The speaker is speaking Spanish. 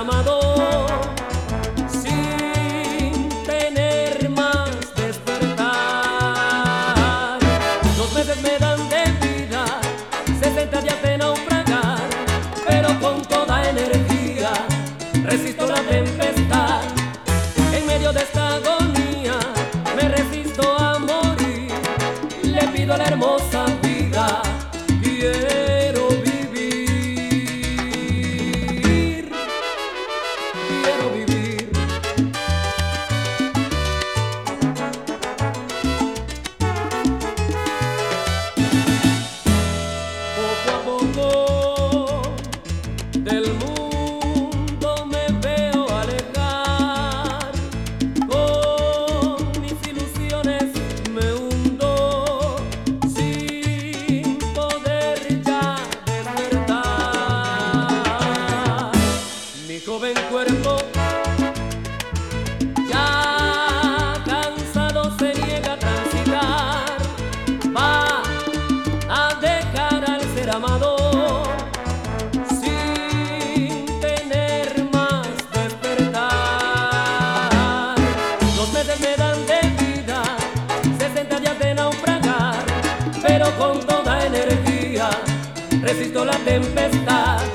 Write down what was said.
amado sin tener más despertar. 2 meses me dan de vida, 60 días de naufragar, pero con toda energía resisto la tempestad. En medio de esta agonía me resisto a morir, le pido a la hermosa vida, quiero vivir, quiero vivir. Poco a poco del mundo me veo alejar, con mis ilusiones me hundo, sin poder ya despertar. Mi joven cuerpo ya cansado se niega a transitar, va a dejar al ser amado sin tener más despertar. 2 meses me dan de vida, 60 días de naufragar, pero con toda energía resisto la tempestad.